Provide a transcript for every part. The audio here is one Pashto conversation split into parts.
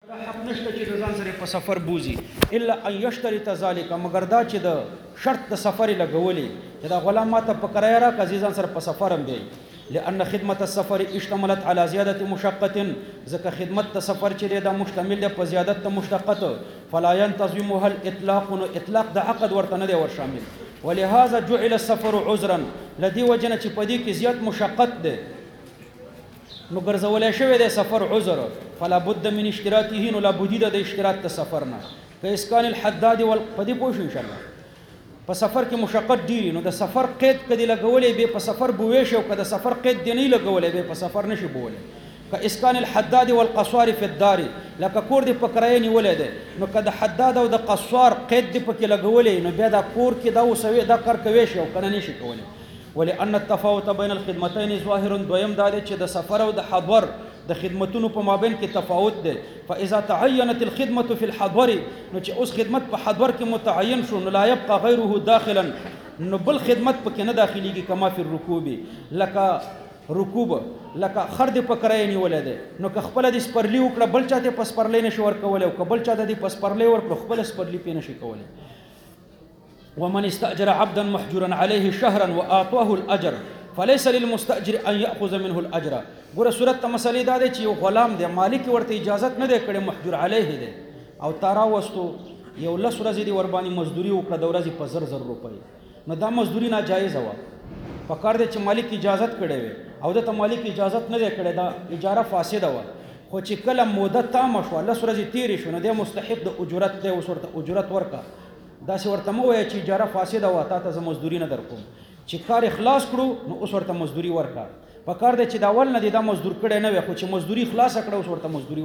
حق نشته چې د ځان سره په سفر بوزي الا ان یشترط ذلك مگر دا چې د شرط د سفر لګولې چې دا غلام ماته په کرایه را کزي ځان سره په سفر هم دی لأن خدمت السفر اشتملت على زيادة مشقة ځکه خدمت د سفر چې دا مشتمل دی په زیادت د مشقت فلا ينتظمها الاطلاق اطلاق د عقد ورته نه دی ور شامل ولهذا جعل السفر عذرا لدی وجنه چې په دې کې زیات مشقت دی نو ګرځولای شوی دی سفر عذر فلا بد من اشتراطه نو لا بد د اشتراط د سفر نه کاسکان الحداد والقدی پوښ ان شاء الله په سفر کې مشقت ډیری نو د سفر قید کدی لګولې به په سفر بوې شو کده سفر قید دی نه لګولې به په سفر نشي بولې کاسکان الحداد والقصار في الدار لکه کور دی په کرای نیولې ده نو کده حداد او د قصار قید دی په کې لګولې نو بیا دا کور کې دا وسوي دا کار کوي شو کنه نشي کولای ولأن التفاوت بين الخدمتين ظاهر دویم دا چې د سفر او د حضور د خدمتونو په مابین کې تفاوت دی فاذا تعينت الخدمه في الحضور نو چې اوس خدمت په حضور کې متعین شو نو لا يبقى غيره داخلا نو بل خدمت پکې نه داخليږي کما فی الرکوب لکه رکوب لکه خرد په کرای نیولې ده نو که خپل د سپرلی وکړه بل چاته پس پرلې نشي ور کولای او که بل چاته د پس پرلې ور خپل سپرلی پې نشي کولای ومن استأجر عبدا محجورا عليه شهرا وآتاه الأجر فليس للمستأجر أن يأخذ منه الأجر ګوره صورت ته مسلې دا دی چې یو غلام دی مالک ورته اجازت نه دی کړی محجور علیه دی او تارا وستو یو لس ورځې دی ور باندې مزدوري وکړه د ورځې په 1000 روپۍ نو دا مزدوري ناجایزه وه پکار دی چې مالک اجازت کړی وي او دته مالک اجازت نه دی کړی دا اجاره فاسده وه خو چې کله موده تامه شوه لس ورځې تېرې شو نو دی مستحق د اجرت دی اوس ورته اجرت ورکړه داسې ورته مه وایه چې اجاره فاسده وه تا ته زه مزدوري نه در کوم چې کار اخلاص کړو نو اوس ورته مزدوري ورکړه په کار دی چې د اول نه دی دا مزدور کړی نه وي خو چې مزدوري خلاصه کړه اوس ورته مزدوري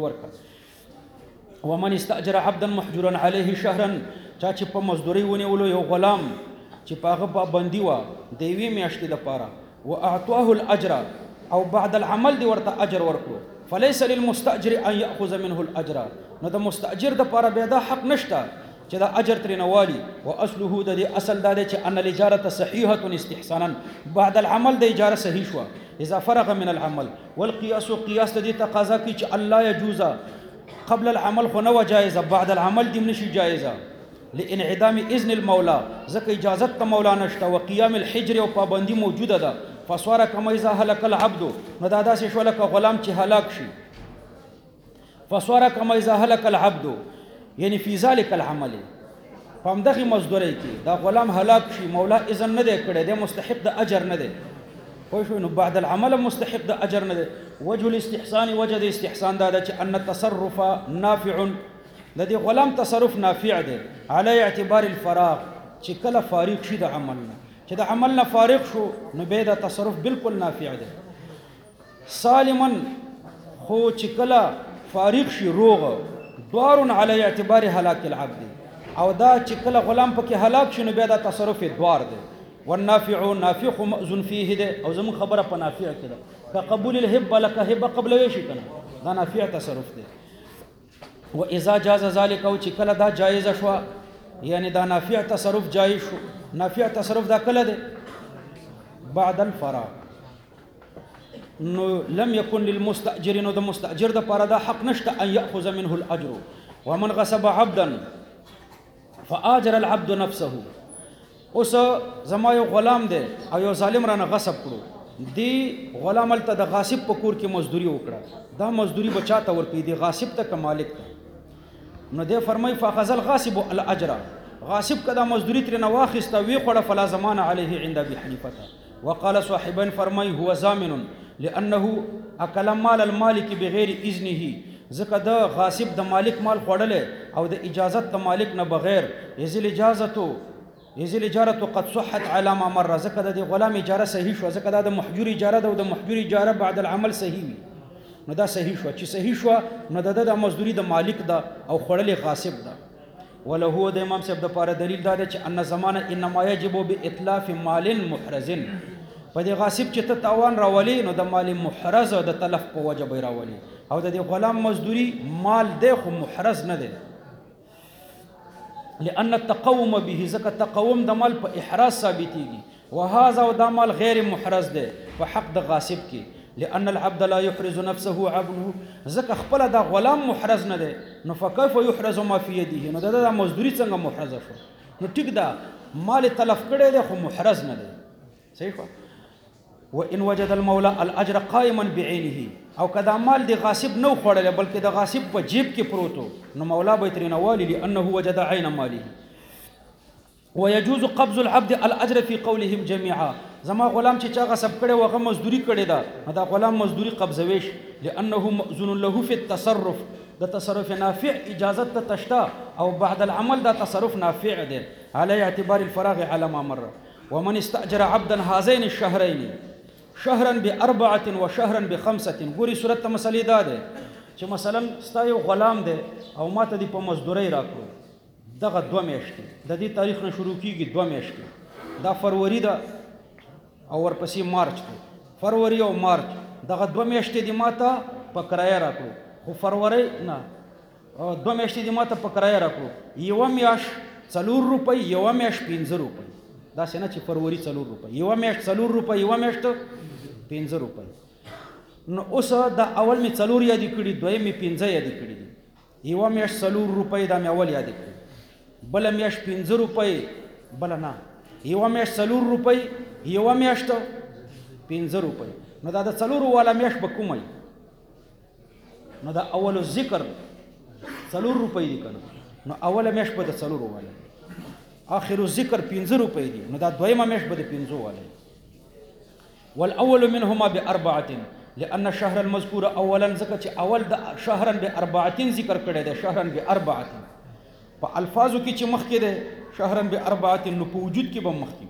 ورکړه ومن استأجر عبدا محجورا عليه شهرا چا چې په مزدوري ونیولو یو غلام چې په هغه پابندي وه د یوې میاشتې دپاره واعطاه الاجر او بعد العمل دی ورته اجر ورکړو فليس للمستأجر ان يأخذ منه الاجر نو د مستأجر دپاره بیا دا حق نشته چې دا اجر ترې نه والي واصله د دې اصل دا دی چې ان الاجاره صحیحه استحسانا بعد العمل د اجاره صحیح شوه اذا فرغ من العمل والقياس قياس د دې تقاضا کوي چې الله يجوز قبل العمل خو نه جائزه بعد العمل دې نشي جائزه لانعدام اذن المولى ځکه اجازت ته مولا نشته وقيام الحجر او پابندي موجوده ده فصار كما اذا هلك العبد نو دا داسې شو لکه غلام چې هلاک شي فصار كما اذا هلك العبد یعنی فی ذلک العمل په همدغې مزدورۍ کې دا غلام هلاک شي مولا اذن نه دی کړی دی مستحق د اجر نه دی پوه شوئ نو بعد العمل مستحق د اجر نه دی وجه الاستحسان وجه د استحسان دا ده چې ان التصرف نافع د دې غلام تصرف نافع دی علی اعتبار الفراغ چې کله فارغ شي د عمل نه چې د عمل نه فارغ شو نو بیا د تصرف بالکل نافع دی سالما خو چې کله فارغ شي روغ دوار علی اعتبار هلاك العبد او دا چې کله غلام پکې هلاک شي نو بیا دا تصرف دوار دی والنافع نافع مأذون فيه دی او زمون خبره په نافع کې ده كقبول الهبه لك هبه قبل وشي کنه دا نافع تصرف دی واذا جاز ذلك او چې کله دا جایز شو یعنی دا نافع تصرف جایز شو نافع تصرف دا کله دی بعد الفراغ نو لم يكن للمستأجر نو د مستأجر د پاره دا حق نشته ان يأخذ منه الاجر ومن غصب عبدا فآجر العبد نفسه اوس زما یو غلام دی او یو ظالم رانه غصب کړو دی غلام الته د غاصب په کور کې مزدوري وکړه دا مزدوري بچاته ورکړي دی غاصب ته مالک ته نو دی فرمای فاخذ الغاصب الاجر غاصب کدا مزدوري تر نه واخسته وی خړه فلا زمان عليه عند ابي حنيفه وقال صاحبين فرمای هو ضامن لانه اكل مال المالك بغیر اذنه ځکه د غاصب د مالک مال خوړل او د اجازت د مالک نه بغیر یزل اجارته قد صحت على ما مر ځکه د غلام اجاره صحیح شو ځکه د محجور اجاره د محجور اجاره بعد العمل صحیح وي نو دا صحیح شو چې صحیح شو نو د مزدوري د مالک دا او خوړل غاصب دا ولا هو د امام صاحب د پاره دلیل دا چې ان زمانه انما يجب باتلاف مال محرز په دې غاصب چې ته تاوان راولي نو د مال محرز او د تلف په وجه به راولي او د دې غلام مزدوري مال دی خو محرز نه دی لأن التقوم به ځکه تقوم د مال په احراز ثابتېږي وهذا او دا مال غیر محرز دی په حق د غاصب کې لأن العبد لا يحرز نفسه عبده ځکه خپله دا غلام محرز نه دی نو فکیف یحرز ما فی یده نو د دا مزدوري څنګه محرزه شو نو ټیک ده مال تلف کړی دی خو محرز نه دی صحیح شو وان وجد المولى الاجر قائما بعينه او کدا مال دی غاصب نو خوړل بلکې د غاصب په جیب کې پروتو نو مولا به ترینه والی لانه وجد عین ماله ويجوز قبض العبد الاجر في قولهم جميعا زما غلام چې چا غصب کړي وغه مزدوري کړي دا غلام مزدوري قبضويش لانه مأذون له في التصرف ده تصرف نافع اجازه تشتا او بعد العمل ده تصرف نافع ده على اعتبار الفراغ على ما مر ومن استاجر عبدا هذين الشهرين شهرا ب4 وشهرا ب5 ګوري صورت مسلې ده چې مثلا ستایو غلام ده او ماته دی په مزدوري راکړو دغه 2 میاشتې د دې تاریخ نه شروع کیږي 2 میاشتې دا فروری ده او ورپسې مارچ ده فروری او مارچ دغه 2 میاشتې دی ماته په کرایه راکړو خو فروری نه 2 میاشتې دی ماته په کرایه راکړو یو میاش 4 روپۍ یو میاش 15 روپۍ دا څنګه چې فروری 4 روپۍ یو میاش 4 روپۍ یو میاش 15 روپۍ نو اوس دا اول می 4 یادی کړي دویم می 15 یادی کړي دي یو میاش 4 روپۍ دا می اول یادی کړي بل میاش 15 روپۍ بل نه یو میاش 4 روپۍ یو میاش 15 روپۍ نو دا د 4 والا میاش به کومای نو دا اول ذکر 4 روپۍ دي کنه نو اول میاش به د 4 والا آخر ذکر 15 روپۍ دي نو دا دویمه میاش به د 15 والا والاول منهما ب4 لأن الشهر المذكور اولا ذکر چې اول د شهرا ب4 ذکر کړی دی شهرا ب4 په الفاظو کې چې مخکې ده شهرا ب4 نو په وجود کې به مخکې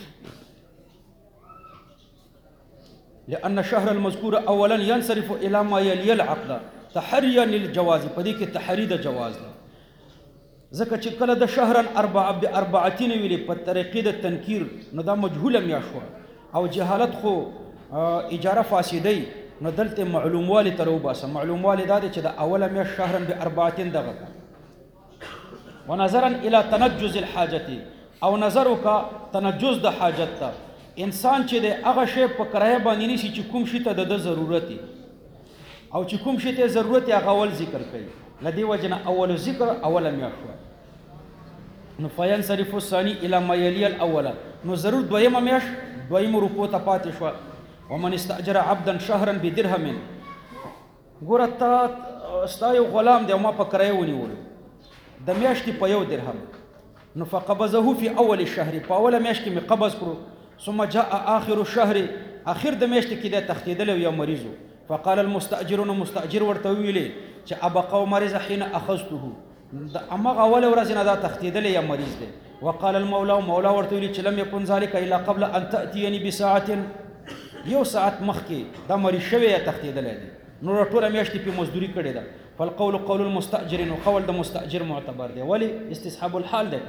لأن الشهر المذكور اولا ينصرف الى ما يلي العقد تحريا للجواز په دې کې تحري د جواز ده ځکه چې کله د شهرا 4 ب4 ویلې په طریقې د تنکیر نو دا مجهوله میاشو او جهالت خو اجاره فاسدی نو دلته معلوم والی تر وباسه معلوم والی دا چې د اوله میاش شهرا ب4 دغه ونظرا الى تنجز الحاجه او نظر وکا تنجز د حاجت ته انسان چې د هغه شی په کرایه باندې نشي چې کوم شي ته د ضرورت او چې کوم شي ته ضرورت هغه اول ذکر کوي لدی وجنه اول ذکر اوله میاش نو فینصرف الثاني الى ما يلي الاول نو ضرور دویمه میاش دویم روپو ته پاتې شو ومن استاجر عبدا شهرا بدرهم ګورتا استایو غلام دی ما په کرایه ونیول د میاشتې په 1 درهم نو فقبضه في اول الشهر په اوله میاشت کې می قبض کړو ثم جاء اخر الشهر اخر د میاشت کې د تختیدل یو مریضو فقال المستاجرون مستاجر ورته ویلي چې ابقوا مريض حين اخذته اما اول ورځ نه دا تختیدل یا مریض دی وقال المولى مولا ورته ویلي چې لم يكن ذلك الا قبل ان تاتيني بساعه یو ساعت مخکې دا مریض شوی یا تختیدل دی نو ټوله میاشت په مزدوري کړې ده فالقول قول المستاجر نو قول د مستاجر معتبر دی ولی استصحاب الحال ده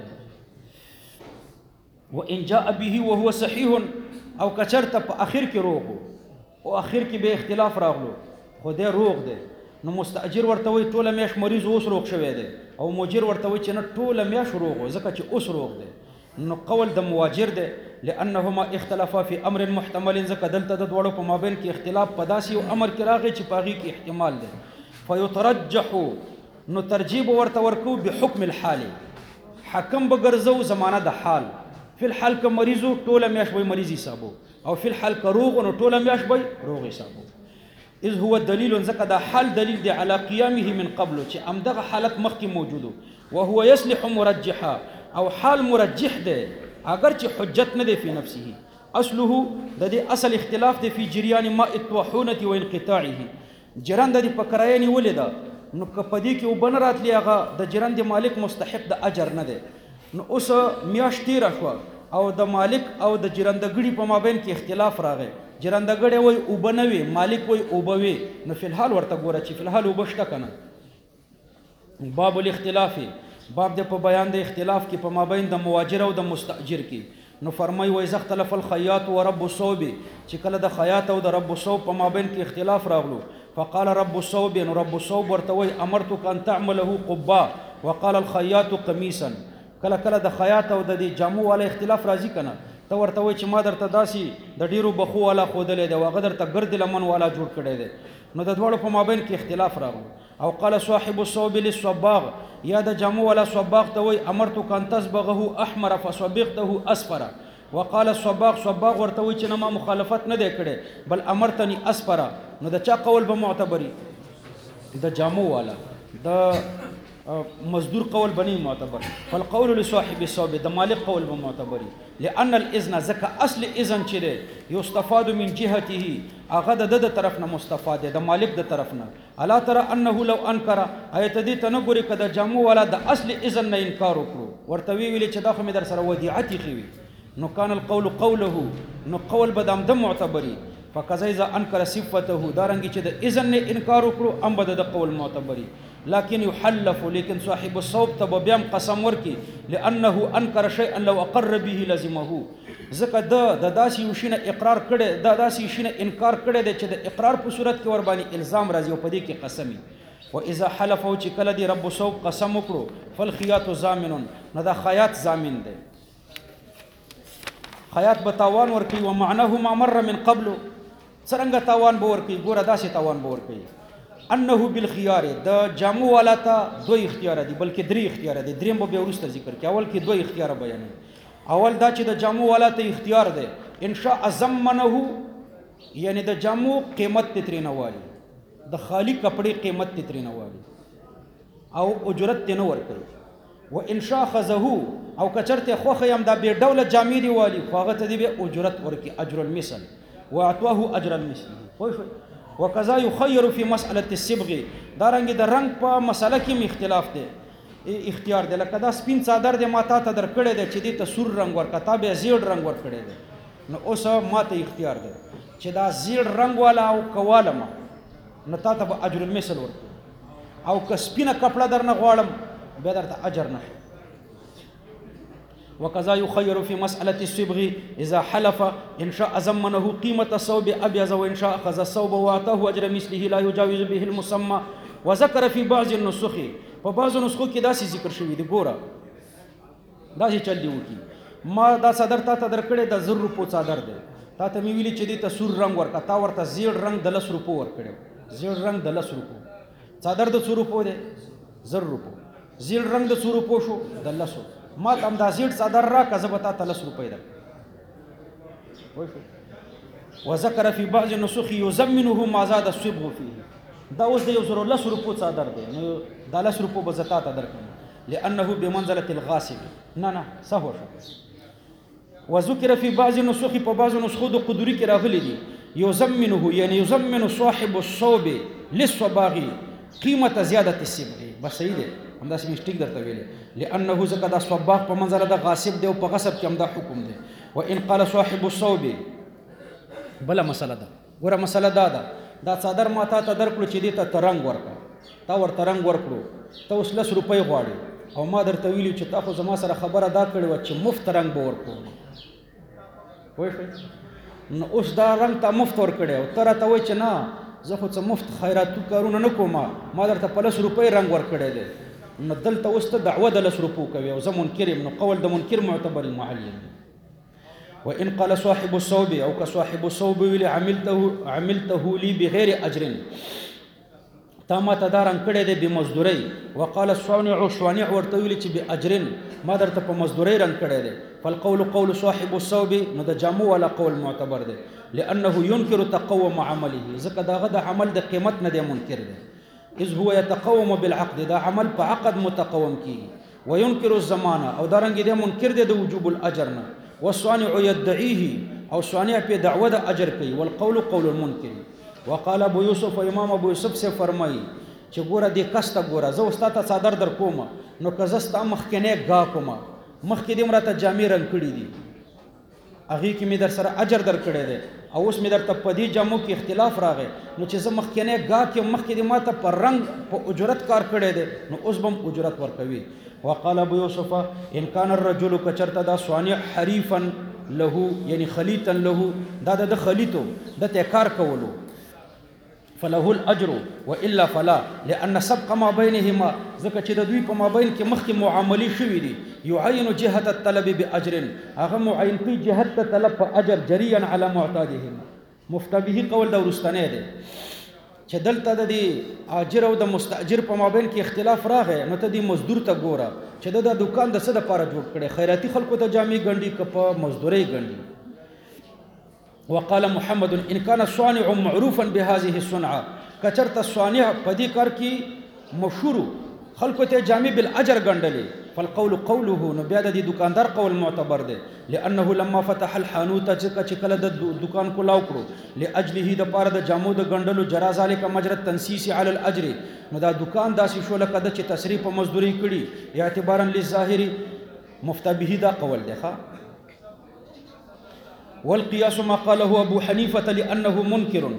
وان جاء به وهو صحيح او کچرته په اخر کې روغ او اخر کې به اختلاف راغلو خو دې روغ دی نو مستاجر ورته وي ټوله میاش مریض اوس روغ شوی دی او مؤجر ورته وي چې نه ټوله میاش روغ ځکه چې اوس روغ دی نو قول د مواجر دی لانهما اختلافا في امر محتمل ځکه دلته د دوړو په مابین کې اختلاف په داسې یو امر کې راغی چې پاغي کې احتمال دی فيترجح نو ترجیب ورته ورکو بحکم الحال حکم بګرځو زمانه د حال فی الحال که مریضو ټوله میاش به مریض حسابو او فی الحال که روغ نو ټوله میاش به روغ حسابو اذ هو دلیل ځکه دا حال دلیل دی علی قیامه من قبل چې امدغه حالت مخکې موجودو وهو يصلح مرجحا او حال مرجح دی اگر چې حجت نه دی فی نفسه اصله د دې اصل اختلاف دی فی جریان ماء الطحونه وانقطاعه جران د دې په کرایه نیولې ده نو که په دې کې وبن راتلی هغه د جران د مالک مستحق د اجر نه دی نو اوس میاشت تیره شوه او د مالک او د جرندګړي په مابین کې اختلاف راغی جرندګړی وای اوبه نه وي مالک وای اوبه وي نو فی الحال ورته ګوره چې فی الحال اوبه شته که نه باب الاختلاف باب د په بیان د اختلاف کې په مابین د مواجر او د مستاجر کې نو فرمای وای اختلف الخياط ورب الصوب چې کله د خیاط او د رب الصوب په مابین کې اختلاف راغلو فقال رب الصوب نو رب الصوب ورته وای امرتك ان تعمله قبا وقال الخياط قميصا کله کله د خیاط او د جامو والا اختلاف راځي کنه ته ورته وایي چې ما درته داسې د ډیرو بخو والا ښودلی دی او هغه درته ګرد لمن والا جوړ کړی دی. نو د دواړو په مابین کې اختلاف راغلی. او قال صاحب الصوب للصباغ، یا د جامو والا صباغ ته وایي امرتک ان تصبغه احمر فصبغته اصفر. وقال الصباغ، صباغ ورته وایي چې نه ما مخالفت نه دی کړی بل امرتنی اصفر. نو د چا قول به معتبري؟ د جامو والا، د مزدور قول بني معتبر. فالقول لصاحب الصوب، د مالک قول به معتبري. لأن الإذن زکه اصل اذن چې دی یستفاد من جهته، هغه د طرف نه مستفاد دی، د مالک د طرف نه. الا ترى انه لو انکر، ایت دې ته نه ګوري که د جامو والا د اصل اذن نه انکار وکړو، ورته ویلي چې دا خو مې در سره ودیعت ایښې وي، نو کان القول قوله، نو قول به د معتبري. فکذا اذا انکر صفته، دارنګې چې د اذن نه انکار وکړو ام به د قول معتبري. لكن يحلف، لیکن صاحب الصوب ته به بیا قسم ورکي، لانه انکر شيئا لو اقر به لزمه، ځکه د داسې یو شي نه اقرار کړی، د داسې یو شي نه انکار کړی دی چې د اقرار په صورت کې ور باندې الزام راځي او په دې کې قسم وي. واذا حلف، او چې کله دی رب صوب قسم وکړو، فالخياط ضامن، نو دا خیاط ضامن دی. خیاط به تاوان ورکوي. ومعناه ما مر من قبل، څرنګه تاوان به ورکوي؟ ګوره داسې تاوان به ورکوي انه بالخيار، د جامو والا ته دوه اختیار دي بلکې درې اختیار دي. دریم به بیا وروسته ذکر کړي. اول کې دوه اختیار بیانوي. اول دا چې د جامو والا ته اختیار دی ان شاء ضمنه، یعنی د جامو قیمت ته ترې نه والي، د خالی کپړې قیمت ته ترې نه والي او اجرت ته نه ورکوي. و ان شاء خذه، او کچرته خوخه یم دا بې ډوله جامې دی والي، خو هغه ته دی بیا اجرت ورکي، اجر المثل، واعطوه اجر المثل. پوه شوئ؟ وکذا یخیر فی مسأله الصبغ، دارنګې د رنگ په مسله کې اختلاف دی، اختیار دی. لکه دا سپین څادر دی ما تا ته در کړی دی چې دې ته سور رنگ ورکړه، تا بیا زیړ رنگ ورکړی دی، نو اوس ما ته اختیار دی چې دا زیړ رنگ والا او کوالم، نو تا ته به اجر المثل ورکړو. او که سپینه کپړه در نه غواړم بیا درته اجر نه. وكذا يخير في مسألة الصبغ إذا حلف إن شاء زمنه قيمة الثوب أبيض وإن شاء أخذ الثوب وأعطاه أجر مثله لا يجاوز به المسمى. وذكر في بعض النسخ، فبعض نسخو کې داسې ذکر شوی دی. ګوره داسې چل دی وکي، ما دا صدر تا ته درکړی د 1000 روپو صدر دی، تا ته مې ویلي چې دې ته سور رنگ ورکړه، تا ورته زیړ رنگ د 10 روپو ورکړی، زیړ رنگ د 10 روپو، صدر د 100 روپو دی، 1000 روپو، زیړ رنگ د 100 روپو شو د 1000. ما ته هم دا زیړ صدر راکړه، زه به تا ته 10 روپۍ درکړم. وذکر فی بعض النسخ یضمنه ما زاد الصبغ فيه، دا اوس د 10 روپو صدر دی، نو دا 10 روپو به زه تا ته درکړم، لانه بمنزله الغاصب. نه سهو شو. وذکر فی بعض النسخ، په بعضو نسخو د قدوري کې راغلی دي یضمنه، یعنی یضمن صاحب الصوب للصباغ قیمت زیادت الصبغ. بس صحیح دی، همداسې مسټیک درته ویلی، لانه ځکه دا صباغ په منزله د غاصب دی او په غصب کې هم دا حکم دی. وان قال صاحب الصوب، بله مسله ده. ګوره مسله دا ده، دا څادر ما تا ته درکړو چې دې ته رنګ ورکړه، تا ورته رنګ ورکړو، ته اوس 10 روپۍ غواړې، او ما درته ویلي چې تا خو زما سره خبره دا کړې وه چې مفت رنګ به ورکړو. پوه شوې؟ نو اوس دا رنګ ته مفت ورکړی او ته راته وایې چې نه زه خو څه مفت خیراتو کارونه نه کوم، ما درته په 10 روپۍ رنګ ورکړی دی، نو دلته اوس ته دعوه د 10 روپو کوي او زه منکر یم، نو قول د منکر معتبر معلم. وان قال صاحب الصوب، او که صاحب الصوب ویلي عملته لي بغیر اجر، تا ما ته دا رنګ کړی دی بمزدورۍ. وقال الصانع، صانع ورته ویلي چې باجر، ما درته په مزدورۍ رنګ کړی دی. فالقول قول صاحب الصوب، نو د جامو والا قول معتبر دی، لانه ينكر تقوم عمله، ځکه داغه د عمل د قیمت نه دی منکر دی. اذ هو يتقوم بالعقد، دا عمل په عقد متقوم کیږي. وينكر الزمانه، او دارنګ دی منکر دی د وجوب الاجر نه. والصانع يدعيه، او صانع په دعوه د اجر کوي. والقول قول المنکر. وقال ابو يوسف، امام ابو يوسف سے فرمایي چې ګوره دې کس ته ګوره، زه اوس تا ته څادر در کوم، نو که زه ستا مخکینی ګاه کوم، مخکې دې مراته جامې رنګ کړي دي، هغې کې مې در سره اجر در کړی دی، او اوس مې درته په دې جامو کې اختلاف راغی، نو چې زه مخکینی ګاه کې مخکې دې ما ته په رنګ په اجرت کار کړی دی، نو اوس به هم اجرت ورکوي. وقال ابو يوسف ان كان الرجل، کچرته دا صانع حریفا له، یعنی خلیطا له، دا د خلیطو د ته کار کولو، فله الاجر والا فلا لان سبق ما بينهما ځکه چې د دوی په مابین کې مخکې معاملې شوي دي يعين جهة الطلب باجر هغه معین کوي جهت د طلب په اجر جريا على معتادهما مفتبه قول د ورستنه دی چې دلته د اجر او د مستاجر په مابین کې اختلاف راغی نو ته د مزدور ته ګوره چې د دکان د څه لپاره جوړ کړي خیراتي خلکو ته جامې ګنډي که په مزدوري ګنډي وقال محمد ان كان الصانع معروفا بهذه الصنعه کچرت الصانع پدی کار کی مشهور خلکو ته جامع بالاجر ګندلې فالقول قوله نو بیا د دکاندار قول معتبر دی لانه لما فتح الحانوت چې کله د دکان کو لاو کړو لاجله د پاره د جامو د ګندلو جرا ذلك مجرى التنسيس على الاجر نو دا دکان داسې شو لکه د چې تصریف په مزدوري کړي اعتبارا للظاهر مفتبه دا قول دی ښا والقياس ما قاله أبو حنيفة لأنه منكر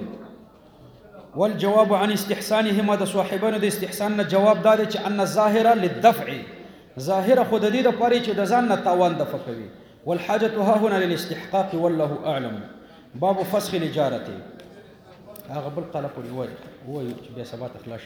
والجواب عن استحسانهما د صاحبانو د استحسان جواب دار چې ان الظاهر للدفع ظاهر خود دې د پاره چې د ځان نه تاوان دفع کوي والحاجه ها هنا للاستحقاق والله اعلم باب فسخ الاجاره هغه بل قال په هو بیا سبات اخلاص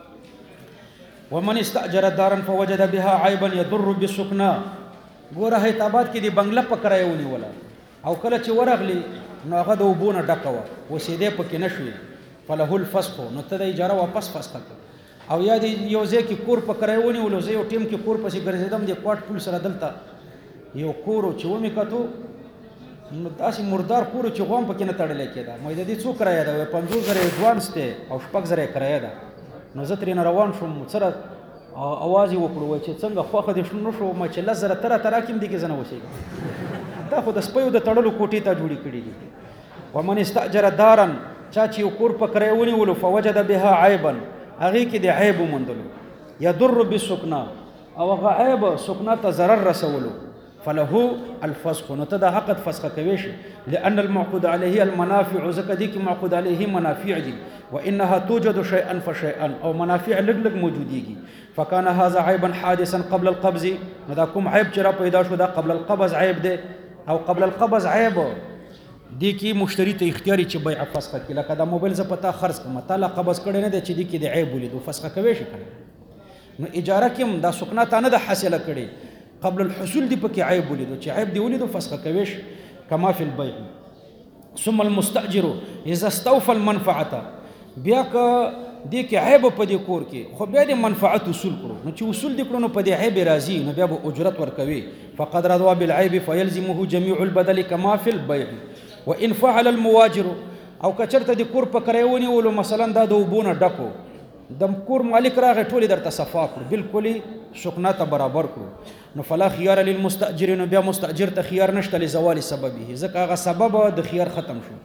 ومن استاجر دارا فوجد بها عيبا يضر بالسكنى ګوره هیتابات کې دی بنگله پکړایونی ولا او کله چې ورغلی نو هغه د وبونه ډکوه وسیدې پکې نشوي فله الفسخ نو ته د اجاره واپس فسخ کړه او یا د یو ځای کې کور پکړایونی ولو زه یو ټیم کې کور پسې ګرځیدم د کوټ پول سره دلته یو کور چې ومه کتو نو تاسو مردار کور چې غوم پکې نه تړل کېده مې د دې څو کرایه ده 50,000 ایڈوانس ته او 6,000 کرایه ده نو زه ترې روان شوم سره اواز وکړو چې څنګه خوخه دې شنو شو ما چې لزر تر کوم دي کې زنه وسی دا خو د سپیو د تړلو کوټې ته جوړی کړی دي ومن استاجر دارا چا چې کور پکړایونی ولو فوجد بها عیبا هغه کې د عیب ومندلو يضر بالسكنى او هغه عیب سکنا ته ضرر رسولو فله الفسخ نو ته د حق فسخ کوي شي لان المعقود عليه المنافع زکه دي کې معقود عليه منافع دي وانها توجد شيئا فشيئا او منافع لګ لګ موجوديږي فكان هذا عيبا حادثا قبل القبض نو دا کوم عیب چې را پیدا شو دا قبل القبض عیب دی او قبل القبض عیب دی کې مشتری ته اختیاري چې بیع فسخ کړي لکه دا موبایل ز پتا خرڅ کوم تعالی قبض کړي نه دی چې دی کې د عیب ولیدو فسخ کوي شي نو اجاره کې دا سکنا ته نه د حاصله کړي قبل الحصول دی پکې عیب ولیدو چې عیب دی ولیدو فسخ کوي شي کما فی البيع ثم المستاجر اذا استوفى المنفعه بیا که دی کې عیب په دې کور کې خو بیا د منفعت اصول کړو نو چې اصول دې کړو نو په دې عیب راځي نو بیا به اجرت ورکوي فقد رضوا بالعيب فيلزمه جميع البدل كما في البيع وان فعل المواجر او کچرته د کور په کرایونی ولو مثلا دا د وبونه ډکو د کور مالک راغی ټول درته صفا کړ بالکل سکنا ته برابر کړو نو فلا خيار للمستاجر نو بیا مستاجر ته خيار نشته لزوال سببه ځکه هغه سبب د خيار ختم شو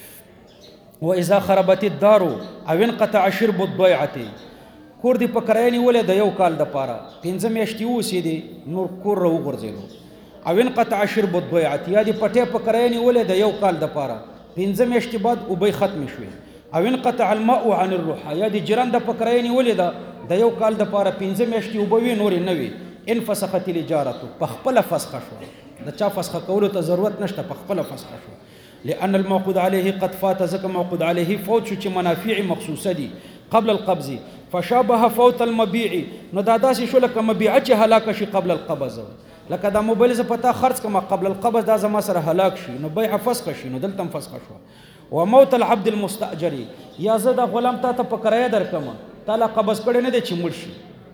واذا خربت الدار او انقطع شرب الضيعه کور دی پکرایانی ولې د یو کال د پاره 15 میاشتې وسی دي نور کور رو غورځېلو او انقطع شرب الضيعه یا دی پټه پکرایانی ولې د یو کال د پاره 15 میاشتې بعد او به ختم شوي او انقطع الماء عن الروح یا دی جران د پکرایانی ولې د یو کال د پاره 15 میاشتې او به نور نه وي ان فسخت الاجاره پخپل فسخ شو د چا فسخ کولو ته ضرورت نشته پخپل فسخ شو لأن الموقود عليه قد فات زك موقود عليه فوت شو منافع مخصوصة دي قبل القبض فشابه فوت المبيع نو دا داسې شو لکه مبيع چې هلاک شي قبل القبض لکه دا موبایل ز پتا خرڅ کما قبل القبض دا زما سره هلاک شي نو بيع فسخ شي نو دلته فسخ شو وموت العبد المستاجر یا زدا غلام ته پکرایا درکما تعالی قبض کړي نه دي چې مړ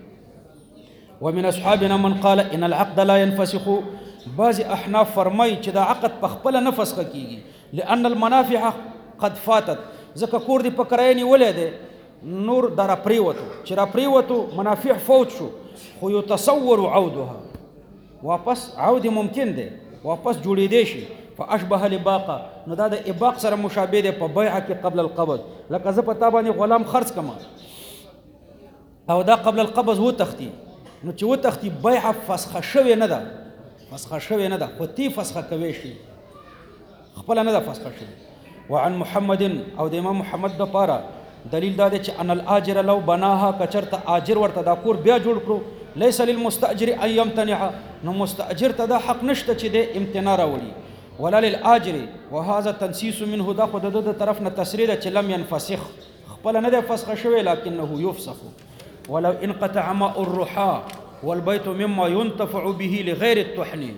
شي ومن اصحابنا من قال ان العقد لا ينفسخ بعض احناف فرمای چې دا عقد په خپل نه فسخ کیږي لأن المنافع قد فاتت ځکه کور دی پکراینی ولې ده نور در پریوتو چې را پریوتو منافع فوت شو خو يتصور عودها واپس عود ممکن ده واپس جوړې دی شي فاشبه الاباقه نو دا د اباق سره مشابه ده په بیع کې قبل القبض لکه زه پتا باندې غلام خرڅ کما او دا قبل القبض و تختی نو چې و تختی بیع فسخ شوی نه ده فسخ شوی نه ده خو تی فسخ کوي شي خپل نه ده فسخ شوی وعن محمد او د امام محمد د پاره دلیل دا دی چې ان الاجر لو بناها کچرته اجر ورته دا کور بیا جوړ کړو ليس للمستاجر ان يمتنع نو مستاجر ته دا حق نشته چې د امتناع راوړي ولا للاجر وهذا تنسيس منه دا خود د طرف نه تسریه چې لم ينفسخ خپل نه دی فسخ شوی لکنه یفسخ ولو انقطع ماء الرحا والبيت مما ينتفع به لغير التحنين.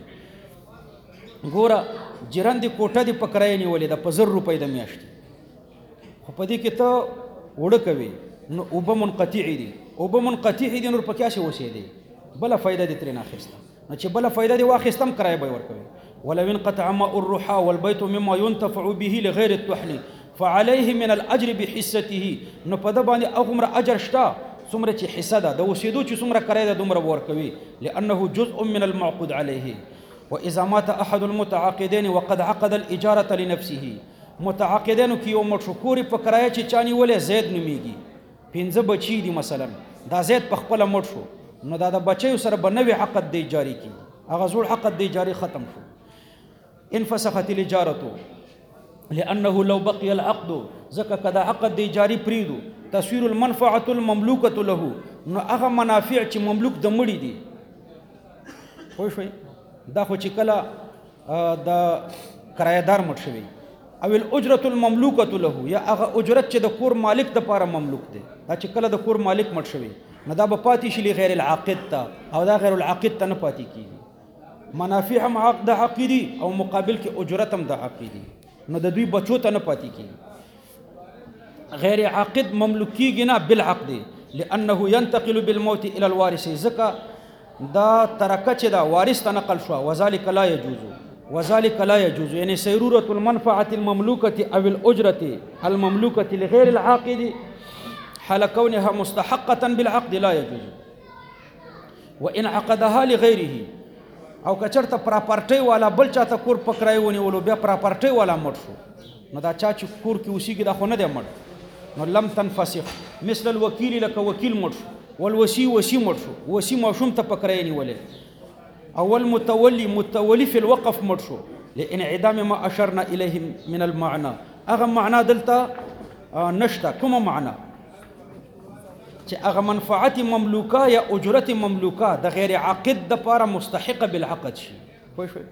ګوره جرندې کوټه دې په کرایه نیولې ده په 1000 روپۍ د میاشتې، خو په دې کې ته وړه کوي نو اوبه منقطعې دي، اوبه منقطعې دي نور په کیا شي اوسېدې بله فایده دې ترېنه اخیسته، نو چې بله فایده دې واخیسته هم کرایه به یې ورکوي. ولو انقطع ماء الرحا والبيت مما ينتفع به لغير التحنين فعليه من الاجر بحصته، نو په ده باندې هغومره اجر شته څومره چې حصه ده د اوسېدو چې څومره کرایه ده دومره به ورکوي، لأنه جزء من المعقود عليه. وإذا مات أحد المتعاقدين وقد عقد الإجارة لنفسه، متعاقدینو کې یو مړ شو کور په کرایه چې چا نیولی زید نومیږي، 15 بچي دي مثلا، دا زید په خپله مړ شو نو دا د بچیو سره به نوی عقد دی جاري کېږي، هغه زوړ عقد دی جاري ختم شو. انفسخت الإجارة لأنه لو بقي العقد، ځکه که دا عقد دی جاري پرېږدو تصویر المنفعة المملوکة له، نو هغه منافع چې مملوک د مړي دي پوه شوئ، دا خو چې کله د کرایهدار مړ شوی او الاجرة المملوکة له، یا هغه اجرت چې د کور مالک دپاره مملوک دی، دا چې کله د کور مالک مړ شوی نو دا به پاتې شي لغیر العاقد ته، او دا غیر العاقد ته نه پاتې کېږي، منافع هم د عقیدي او مقابل کې اجرت هم د عقیدي، نو د دوی بچو ته نه پاتې کېږي. غیر عاقد مملوک کېږي نه بالعقد، لأنه ينتقل بالموت إلى الوارث، ځکه دا ترکه چې دا وارث ته نقل شوه، وذلك لا يجوز، وذلك لا يجوز، يعني سيرورة المنفعة المملوكة أو الأجرة المملوكة لغير العاقد حال كونها مستحقة بالعقد لا يجوز. وإن عقدها لغيره، او کچرته پراپرټۍ والا بل چاته کور په کرایه ونیولو بیا پراپرټۍ والا مړ شو، نو دا چا چې کور کې اوسېږي دا خو نه دی مړ، نو لم تنفسخ مثل الوکیل، لکه وکیل مړ شو، والوسی وسی مړ شو، وسی ماشوم ته په کرایه نیولې، او المتولي متولي في الوقف مړ شو، لانعدام ما اشرنا الیه من المعنى، هغه معنا دلته نشته، کومه معنا چې هغه منفعت مملوکه یا اجرت مملوکه د غیر عاقد دپاره مستحقه بالعقد شي، پوه شوئ.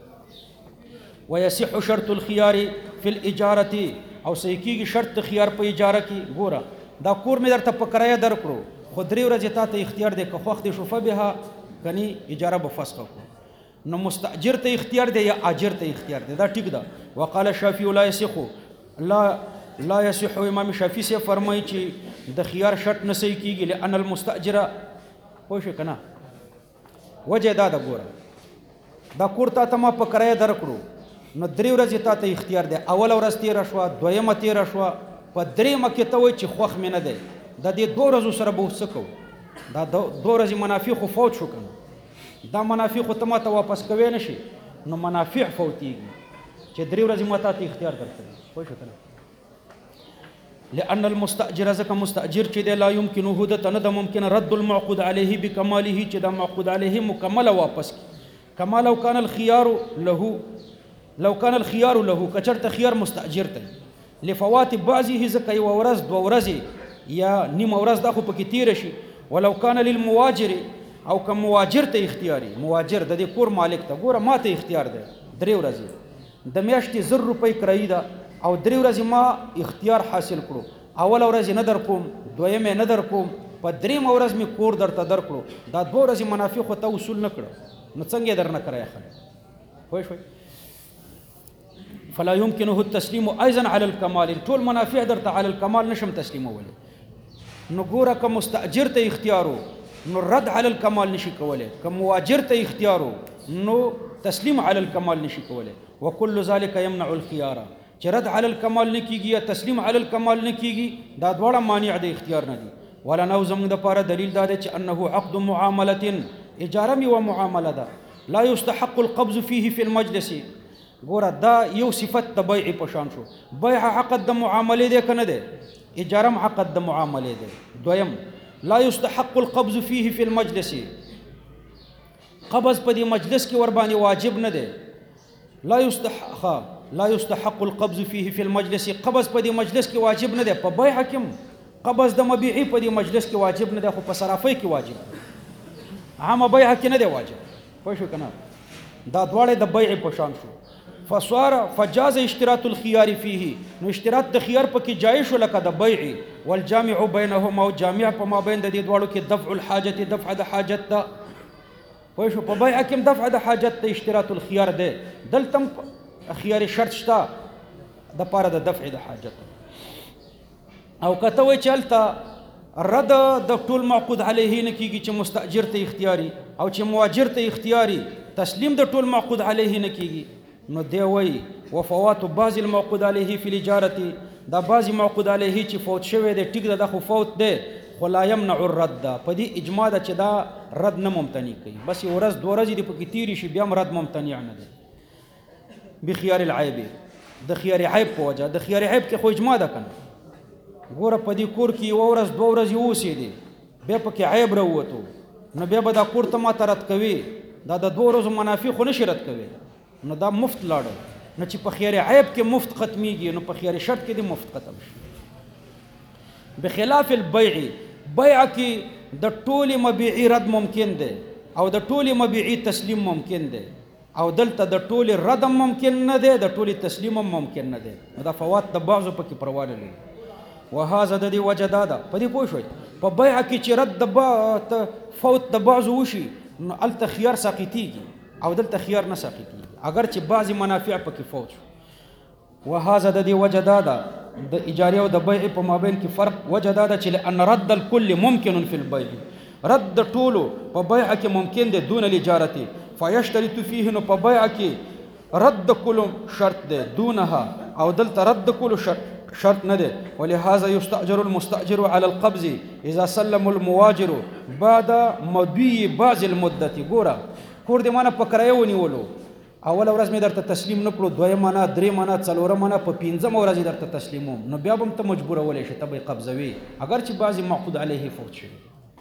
ويصح شرط الخيار في الإجارة، او صحیح کېږي شرط د خيار په اجاره کې. ګوره دا کور مې درته په کرایه درکړو، خو 3 ورځې تا ته اختیار دی، که خوښ دی شو فبها، کني اجاره به فسخ کړو، نو مستاجر ته اختیار دی یا اجر ته اختیار دی، دا ټیک ده. وقال الشافعي لا يصح، لا يصح، امام شافعي سے فرمایي چې د خيار شرط نه صحیح کېږي، لأن المستاجر، پوه شو که نه، وجه دا ده ګوره دا کور تا ته ما په کرایه درکړو، نو 3 ورځې تا ته اختیار دی، اوله ورځ تېره شوه، دویمه تېره شوه، په درېیمه کې ته وایي چې خوښ مې نه دی، د دې 2 ورځو سره به څه کوو، دا 2 ورځې منافع خو فوت شو که نه، دا منافع خو ته ما ته واپس کوی نه شي، نو منافع فوتېږي چې 3 ورځې ما تا ته اختیار درکړی، پوه شو که نه. لأن المستأجر، ځکه مستأجر چې دی لا يمكنه دته نه ده ممکن رد المعقود عليه بکماله، چې دا معقود عليه مکمله واپس کړي، کما لو كان الخيار له، لو كان الخيار له، کچرته خيار مستأجر ته لفوات بعضه، ځکه یوه ورځ 2 ورځې یا نیمه ورځ دا خو پکې تېره شي. ولو كان للمواجر، او که مواجر ته اختیاري، مواجر د دې کور مالک ته، ګوره ما ته اختیار دی 3 ورځې د میاشتې 1000 روپۍ کرایي ده، او 3 ورځې ما اختیار حاصل کړو، اوله ورځ نه در کوم، دویمه نه در کوم، په 3مه ورځ مې کور درته در کړو، دا 2 ورځې منافع خو ته وصول نه کړه، نو څنګه یې در نه کرایه اخلې، پوه شوئ. فلا يمكنه التسليم ايضا على الكمال، ټول منافع درته على الكمال نشم تسلیمولی، نو ګوره که مستاجر ته اختیارو نو رد على الكمال نشي کولی، که مواجر ته اختیارو نو تسلیم على الكمال نشي کولی. وكل ذلك يمنع الخيار، چې رد على الكمال نه کېږي یا تسلیم على الكمال نه کېږي، دا دواړه مانع د اختیار نه دي. ولا نو زموږ دپاره دلیل دا دی چې انه عقد معاملة، اجاره مې و معامله ده، لا يستحق القبض فيه في المجلس. ګوره دا یو صفت د بیع په شان شو، بیع عقد د معاملې دی که نه دی، اجاره هم عقد د معاملې دی. دویم لا يستحق القبض فيه في المجلس، قبض په دې مجلس کې ور باندې واجب نه دی. لا يستحق القبض فيه في المجلس، قبض په دې مجلس کې واجب نه دی، په بیع کې قبض د مبيعي په دې مجلس کې واجب نه دی، خو په صرافۍ کې واجب دی، عامه بیع کې نه دی واجب، پوه شو که نه. دا دواړه د بیع په شان شو. فجاز اشتراط الخيار فيه، نو اشتراط د خيار پکې جایز شو لکه د بیع والجامع بینهما، او جامع په مابین د دې دواړو کې دفع الحاجت، دفع د حاجت ته. پوه شو په بیع کې دفع د حاجت ته اشتراط الخيار دی، دلته خيار شرط شته د پاره د دفع د حاجت. او کته وای چلته رد د ټول معقود علیه نه کیږي چې مستاجر ته اختیاري او چې مواجر ته اختیاري، تسلیم د ټول معقود علیه نه کیږي. نو دی وای وفوات بعض المعقود علیه فی الاجاره، دا بعض معقود علیه چې فوت شوی دی ټیک ده، خو فوت دی خو لا یمنع الرد، په دې اجماع ده چې دا رد نه ممتنع کوي، بس یو ورځ دوه ورځې دې پکې تیری شي بیا هم رد ممتنع نه دی. بخيار العیب، د خيار عیب په وجه، د خيار عیب کې خو اجماع ده کنه. ګوره په دې کور کې یو ورځ دوه ورځې اوسېدې بیا پکې عیب راووتو، نو بیا به دا کور ته ماته رد کوي، دا د دوه ورځو منافع خو نشي رد کوي، نو دا مفت لاړو. نو چې په خيار عیب کې مفت ختمیږي نو په خيار شرط کې دې مفت ختم شي. بخلاف البيع، بیع کې د ټولې مبيعي رد ممکن دی او د ټولې مبيعي تسلیم ممکن دی، او دلته د ټولې رد ممکن نه دی، د ټولې تسلیم ممکن نه دی. نو دا فوات د بعضو پکې پروا نه لري. وهذا د دې وجه دا ده، په دې پوه شوئ په بیع کې چې رد فوت د بعضو وشي نو هلته خيار ساقطېږي او دلته خيار نه ساقطېږي اگر چې بعضې منافع پکې فوت شو. وهذا د دې وجه دا ده د اجارې او د بیع په مابین کې فرق. وجه دا ده چې لأن رد الكل ممکن فی البیع، رد د ټولو په بیع کې ممکن دی دون الاجارة، فیشترط فیه، نو په بیع کې رد کلو شرط دی دونها، او دلته رد کلو شرط نه دی. ولهذا يستأجر المستأجر على القبض اذا سلم المواجر بعد مضي بعض المدة. ګوره کور دې مانه په کرایه ونیولو، اول ورځ مې درته تسلیم نه کړو، دویمه نه، درېمه نه، څلورمه نه، په پنځمه ورځ درته تسلیموم، نو بیا به هم ته مجبورولی شي، ته به یې قبضوي اگر چې بعضې معقود علیه فوت شوي.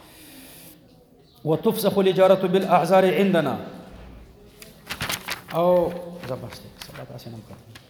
وتفسخ الاجارة بالاعذار عندنا. او زه بس دی سبا تاسې نه کوم.